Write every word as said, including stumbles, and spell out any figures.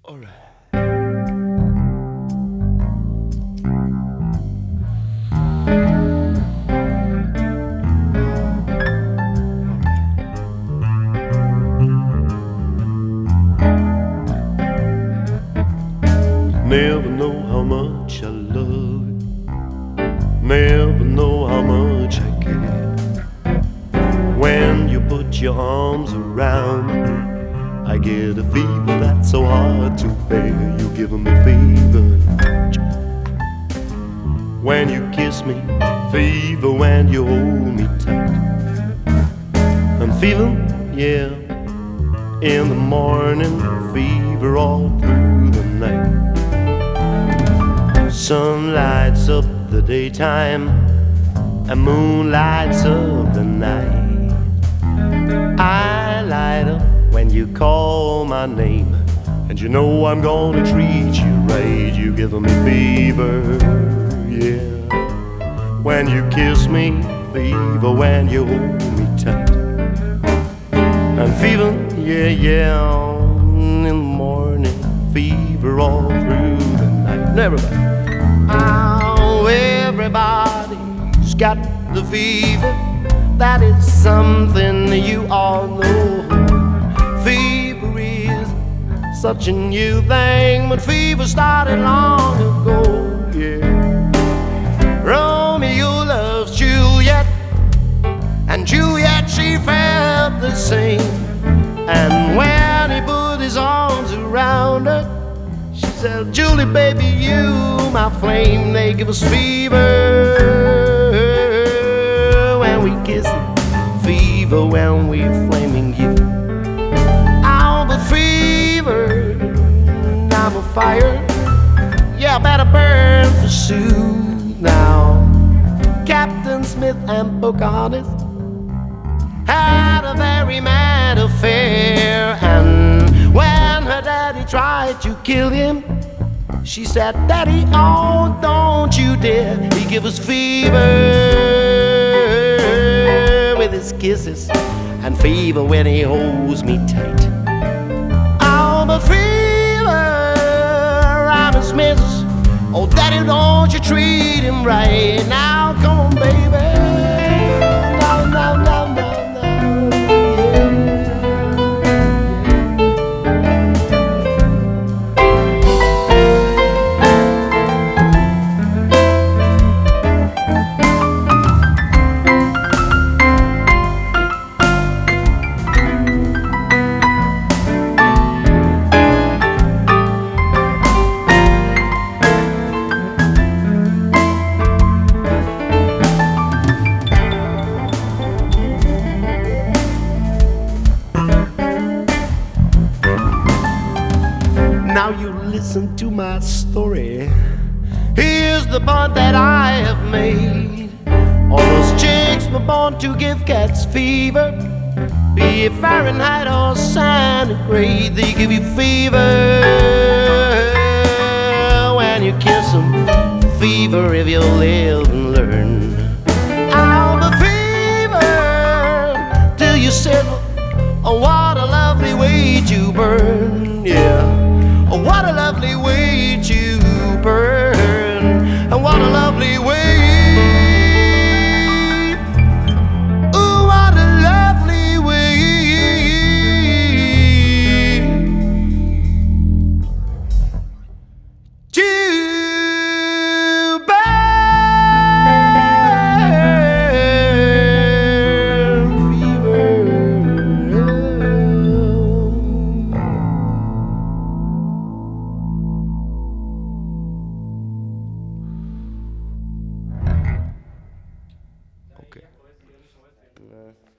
All right. Never know how much I love you. Never know how much I care. When you put your arms around me, I get a fever that's so hard to bear. You're giving me fever when you kiss me, fever when you hold me tight. And fever, yeah, in the morning, fever all through the night. Sun lights up the daytime and moon lights up the night. I light up when you call my name, and you know I'm gonna treat you right. You giving me fever, yeah, when you kiss me, fever when you hold me tight. And fever, yeah, yeah, in the morning, fever all through the night. And everybody, oh, everybody's got the fever. That is something you all know. Fever is such a new thing, but fever started long ago, yeah. Romeo loves Juliet, and Juliet, she felt the same. And when he put his arms around her, she said, Julie, baby, you, my flame. They give us fever when we kiss it, fever when we're flaming you. Oh, but fever, I'm a fire. Yeah, I better burn for Sue now. Captain Smith and Pocahontas had a very mad affair, and when her daddy tried to kill him, she said, Daddy, oh, don't you dare. He give us fever with his kisses, and fever when he holds me tight. Oh, but fever, I'm his missus. Oh, Daddy, don't you treat him right. Now, come on, baby. No, no, no, no. Now you listen to my story. Here's the bond that I have made. All those chicks were born to give cats fever. Be it Fahrenheit or centigrade, they give you fever when you kiss them. Fever if you live and learn. I'll be fever till you settle. Oh, what a lovely way to burn, yeah. Oh, what a lovely way to burn, and what a lovely way. Ooh, what a lovely way to burn. Fever. Okay.